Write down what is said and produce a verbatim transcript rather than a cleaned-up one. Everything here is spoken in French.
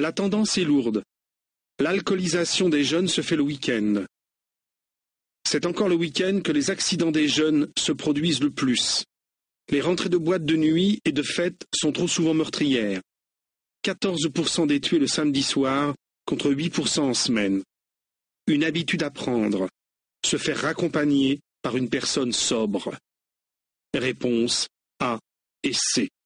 La tendance est lourde. L'alcoolisation des jeunes se fait le week-end. C'est encore le week-end que les accidents des jeunes se produisent le plus. Les rentrées de boîte de nuit et de fêtes sont trop souvent meurtrières. quatorze pour cent des tués le samedi soir contre huit pour cent en semaine. Une habitude à prendre. Se faire raccompagner par une personne sobre. Réponse A et C.